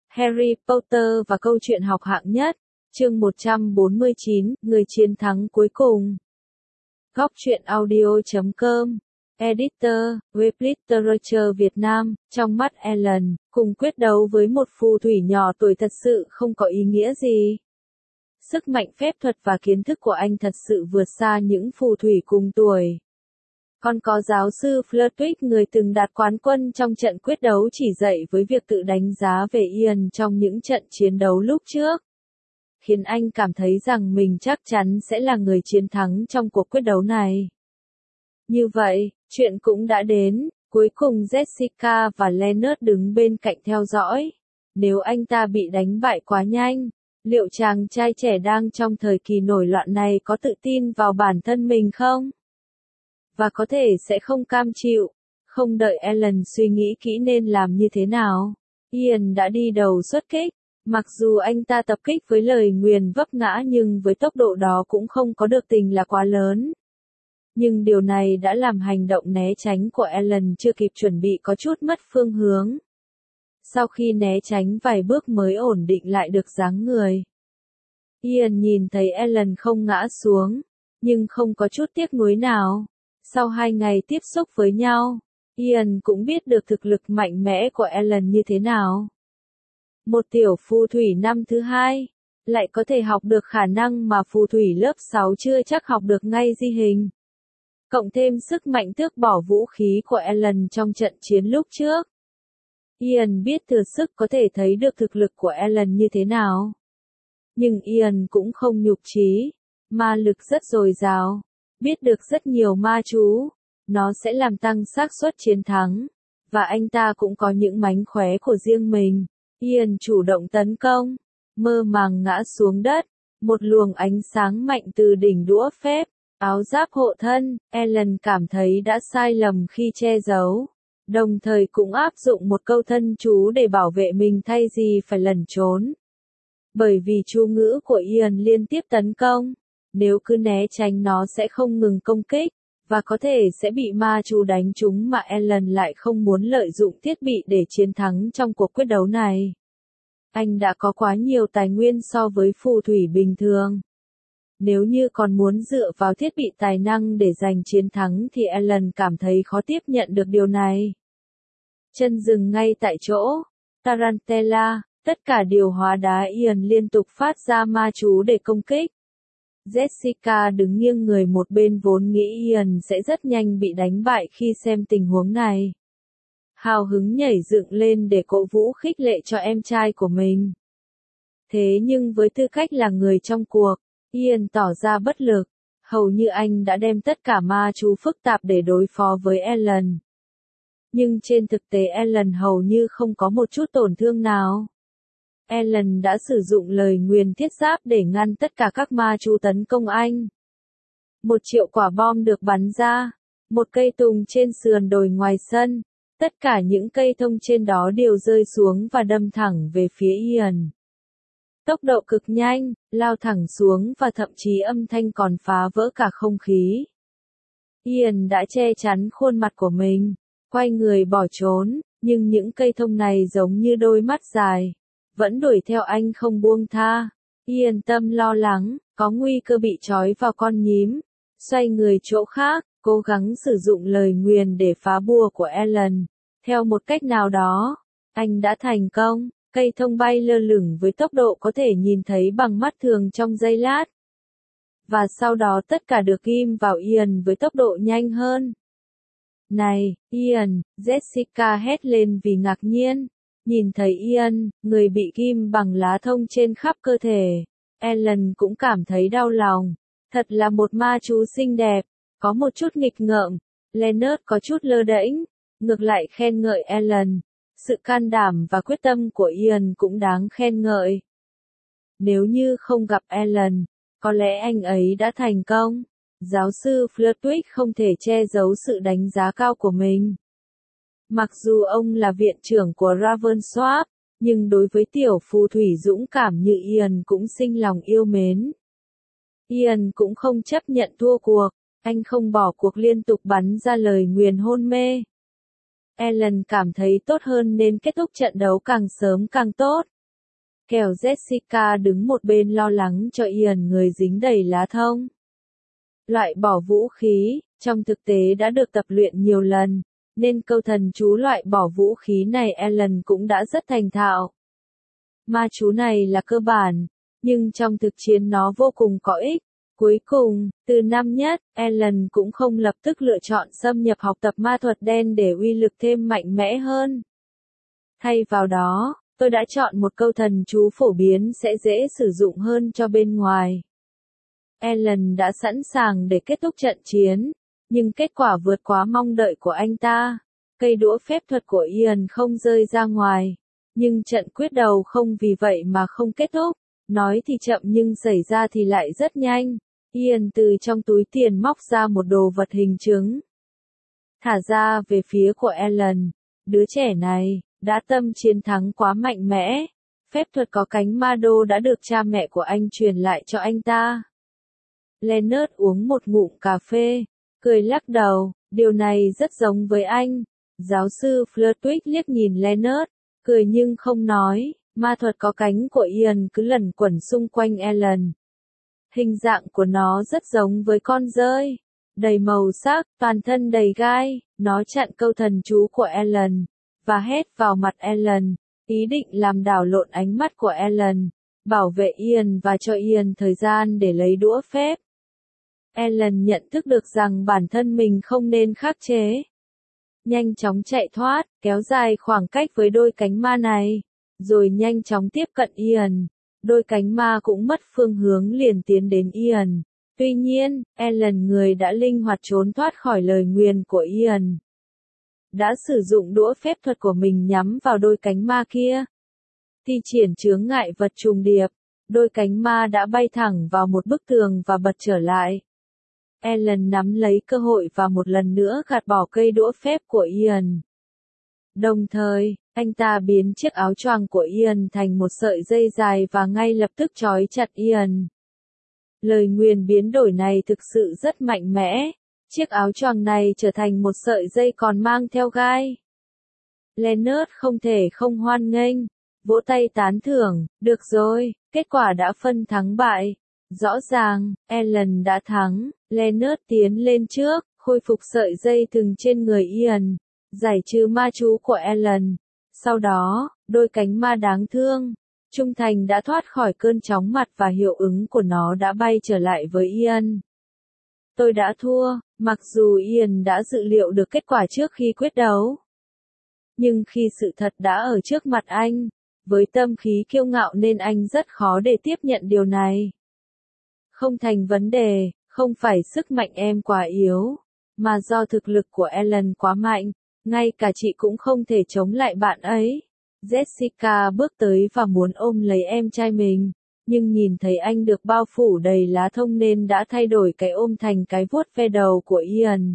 Harry Potter và câu chuyện học hạng nhất, chương 149, người chiến thắng cuối cùng. Góc truyện audio.com, Editor, Web Literature Việt Nam, trong mắt Ellen, cùng quyết đấu với một phù thủy nhỏ tuổi thật sự không có ý nghĩa gì. Sức mạnh phép thuật và kiến thức của anh thật sự vượt xa những phù thủy cùng tuổi. Còn có giáo sư Flitwick, người từng đạt quán quân trong trận quyết đấu, chỉ dạy với việc tự đánh giá về Ian trong những trận chiến đấu lúc trước, khiến anh cảm thấy rằng mình chắc chắn sẽ là người chiến thắng trong cuộc quyết đấu này. Như vậy, chuyện cũng đã đến, cuối cùng Jessica và Leonard đứng bên cạnh theo dõi. Nếu anh ta bị đánh bại quá nhanh, liệu chàng trai trẻ đang trong thời kỳ nổi loạn này có tự tin vào bản thân mình không? Và có thể sẽ không cam chịu. Không đợi Ellen suy nghĩ kỹ nên làm như thế nào, Ian đã đi đầu xuất kích. Mặc dù anh ta tập kích với lời nguyền vấp ngã, nhưng với tốc độ đó cũng không có được tình là quá lớn. Nhưng điều này đã làm hành động né tránh của Ellen chưa kịp chuẩn bị có chút mất phương hướng. Sau khi né tránh vài bước mới ổn định lại được dáng người, Ian nhìn thấy Ellen không ngã xuống, nhưng không có chút tiếc nuối nào. Sau 2 ngày tiếp xúc với nhau, Ian cũng biết được thực lực mạnh mẽ của Ellen như thế nào. Một tiểu phù thủy năm thứ 2, lại có thể học được khả năng mà phù thủy lớp 6 chưa chắc học được ngay di hình. Cộng thêm sức mạnh tước bỏ vũ khí của Ellen trong trận chiến lúc trước, Ian biết thừa sức có thể thấy được thực lực của Ellen như thế nào. Nhưng Ian cũng không nhục chí, ma lực rất dồi dào, biết được rất nhiều ma chú, nó sẽ làm tăng xác suất chiến thắng, và anh ta cũng có những mánh khóe của riêng mình. Ian chủ động tấn công, mơ màng ngã xuống đất, một luồng ánh sáng mạnh từ đỉnh đũa phép, áo giáp hộ thân. Ellen cảm thấy đã sai lầm khi che giấu, đồng thời cũng áp dụng một câu thân chú để bảo vệ mình thay vì phải lẩn trốn. Bởi vì chú ngữ của Ian liên tiếp tấn công, nếu cứ né tránh nó sẽ không ngừng công kích, và có thể sẽ bị ma chú đánh trúng, mà Ellen lại không muốn lợi dụng thiết bị để chiến thắng trong cuộc quyết đấu này. Anh đã có quá nhiều tài nguyên so với phù thủy bình thường. Nếu như còn muốn dựa vào thiết bị tài năng để giành chiến thắng thì Ellen cảm thấy khó tiếp nhận được điều này. Chân dừng ngay tại chỗ. Tarantella, tất cả điều hóa đá Ian liên tục phát ra ma chú để công kích. Jessica đứng nghiêng người một bên, vốn nghĩ Ian sẽ rất nhanh bị đánh bại khi xem tình huống này. Hào hứng nhảy dựng lên để cổ vũ khích lệ cho em trai của mình. Thế nhưng với tư cách là người trong cuộc, Ian tỏ ra bất lực, hầu như anh đã đem tất cả ma chú phức tạp để đối phó với Ellen. Nhưng trên thực tế Ellen hầu như không có một chút tổn thương nào. Ellen đã sử dụng lời nguyền thiết giáp để ngăn tất cả các ma chú tấn công anh. 1.000.000 quả bom được bắn ra, một cây tùng trên sườn đồi ngoài sân, tất cả những cây thông trên đó đều rơi xuống và đâm thẳng về phía Ian. Tốc độ cực nhanh, lao thẳng xuống, và thậm chí âm thanh còn phá vỡ cả không khí. Ian đã che chắn khuôn mặt của mình, quay người bỏ trốn, nhưng những cây thông này giống như đôi mắt dài, vẫn đuổi theo anh không buông tha. Ian tâm lo lắng, có nguy cơ bị trói vào con nhím, xoay người chỗ khác, cố gắng sử dụng lời nguyền để phá bùa của Ellen. Theo một cách nào đó, anh đã thành công. Cây thông bay lơ lửng với tốc độ có thể nhìn thấy bằng mắt thường trong giây lát. Và sau đó tất cả được ghim vào Ian với tốc độ nhanh hơn. Này, Ian, Jessica hét lên vì ngạc nhiên. Nhìn thấy Ian, người bị ghim bằng lá thông trên khắp cơ thể, Ellen cũng cảm thấy đau lòng. Thật là một ma chú xinh đẹp, có một chút nghịch ngợm. Leonard có chút lơ đễnh, ngược lại khen ngợi Ellen. Sự can đảm và quyết tâm của Ian cũng đáng khen ngợi. Nếu như không gặp Ellen, có lẽ anh ấy đã thành công. Giáo sư Flitwick không thể che giấu sự đánh giá cao của mình. Mặc dù ông là viện trưởng của Ravensworth, nhưng đối với tiểu phù thủy dũng cảm như Ian cũng sinh lòng yêu mến. Ian cũng không chấp nhận thua cuộc, anh không bỏ cuộc, liên tục bắn ra lời nguyền hôn mê. Ellen cảm thấy tốt hơn nên kết thúc trận đấu càng sớm càng tốt. Kẻo Jessica đứng một bên lo lắng cho Ian người dính đầy lá thông. Loại bỏ vũ khí, trong thực tế đã được tập luyện nhiều lần, nên câu thần chú loại bỏ vũ khí này Ellen cũng đã rất thành thạo. Ma chú này là cơ bản, nhưng trong thực chiến nó vô cùng có ích. Cuối cùng, từ năm nhất, Ellen cũng không lập tức lựa chọn xâm nhập học tập ma thuật đen để uy lực thêm mạnh mẽ hơn. Thay vào đó, tôi đã chọn một câu thần chú phổ biến sẽ dễ sử dụng hơn cho bên ngoài. Ellen đã sẵn sàng để kết thúc trận chiến, nhưng kết quả vượt quá mong đợi của anh ta. Cây đũa phép thuật của Ian không rơi ra ngoài, nhưng trận quyết đầu không vì vậy mà không kết thúc. Nói thì chậm nhưng xảy ra thì lại rất nhanh. Ian từ trong túi tiền móc ra một đồ vật hình trứng. Thả ra về phía của Ellen. Đứa trẻ này, đã tâm chiến thắng quá mạnh mẽ. Phép thuật có cánh ma đô đã được cha mẹ của anh truyền lại cho anh ta. Leonard uống một ngụm cà phê, cười lắc đầu, điều này rất giống với anh. Giáo sư Flitwick liếc nhìn Leonard, cười nhưng không nói. Ma thuật có cánh của Ian cứ lẩn quẩn xung quanh Ellen. Hình dạng của nó rất giống với con dơi, đầy màu sắc, toàn thân đầy gai. Nó chặn câu thần chú của Ellen, và hét vào mặt Ellen, ý định làm đảo lộn ánh mắt của Ellen, bảo vệ Ian và cho Ian thời gian để lấy đũa phép. Ellen nhận thức được rằng bản thân mình không nên khắc chế. Nhanh chóng chạy thoát, kéo dài khoảng cách với đôi cánh ma này, rồi nhanh chóng tiếp cận Ian. Đôi cánh ma cũng mất phương hướng liền tiến đến Ian. Tuy nhiên, Ellen người đã linh hoạt trốn thoát khỏi lời nguyền của Ian. Đã sử dụng đũa phép thuật của mình nhắm vào đôi cánh ma kia. Thi triển chướng ngại vật trùng điệp, đôi cánh ma đã bay thẳng vào một bức tường và bật trở lại. Ellen nắm lấy cơ hội và một lần nữa gạt bỏ cây đũa phép của Ian. Đồng thời, anh ta biến chiếc áo choàng của Ian thành một sợi dây dài và ngay lập tức trói chặt Ian. Lời nguyền biến đổi này thực sự rất mạnh mẽ. Chiếc áo choàng này trở thành một sợi dây còn mang theo gai. Leonard không thể không hoan nghênh, vỗ tay tán thưởng, được rồi, kết quả đã phân thắng bại. Rõ ràng, Ellen đã thắng. Leonard tiến lên trước, khôi phục sợi dây thừng trên người Ian, giải trừ ma chú của Ellen. Sau đó, đôi cánh ma đáng thương, trung thành đã thoát khỏi cơn chóng mặt và hiệu ứng của nó đã bay trở lại với Ian. Tôi đã thua, mặc dù Ian đã dự liệu được kết quả trước khi quyết đấu. Nhưng khi sự thật đã ở trước mặt anh, với tâm khí kiêu ngạo nên anh rất khó để tiếp nhận điều này. Không thành vấn đề, không phải sức mạnh em quá yếu, mà do thực lực của Ellen quá mạnh, ngay cả chị cũng không thể chống lại bạn ấy. Jessica bước tới và muốn ôm lấy em trai mình, nhưng nhìn thấy anh được bao phủ đầy lá thông nên đã thay đổi cái ôm thành cái vuốt ve đầu của Ian.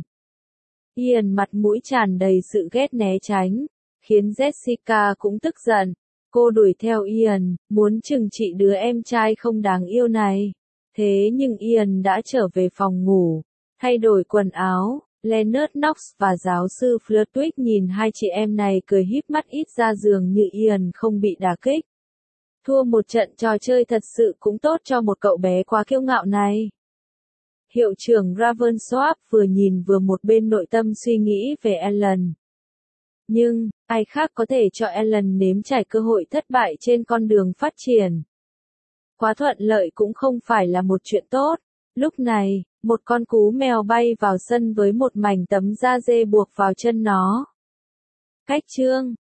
Ian mặt mũi tràn đầy sự ghét né tránh, khiến Jessica cũng tức giận. Cô đuổi theo Ian, muốn trừng trị đứa em trai không đáng yêu này. Thế nhưng Ian đã trở về phòng ngủ, thay đổi quần áo. Leonard Knox và giáo sư Flitwick nhìn hai chị em này cười híp mắt, ít ra dường như Ian không bị đả kích. Thua một trận trò chơi thật sự cũng tốt cho một cậu bé quá kiêu ngạo này. Hiệu trưởng Ravensworth vừa nhìn vừa một bên nội tâm suy nghĩ về Ellen. Nhưng, ai khác có thể cho Ellen nếm trải cơ hội thất bại trên con đường phát triển. Quá thuận lợi cũng không phải là một chuyện tốt. Lúc này, một con cú mèo bay vào sân với một mảnh tấm da dê buộc vào chân nó. Cách chương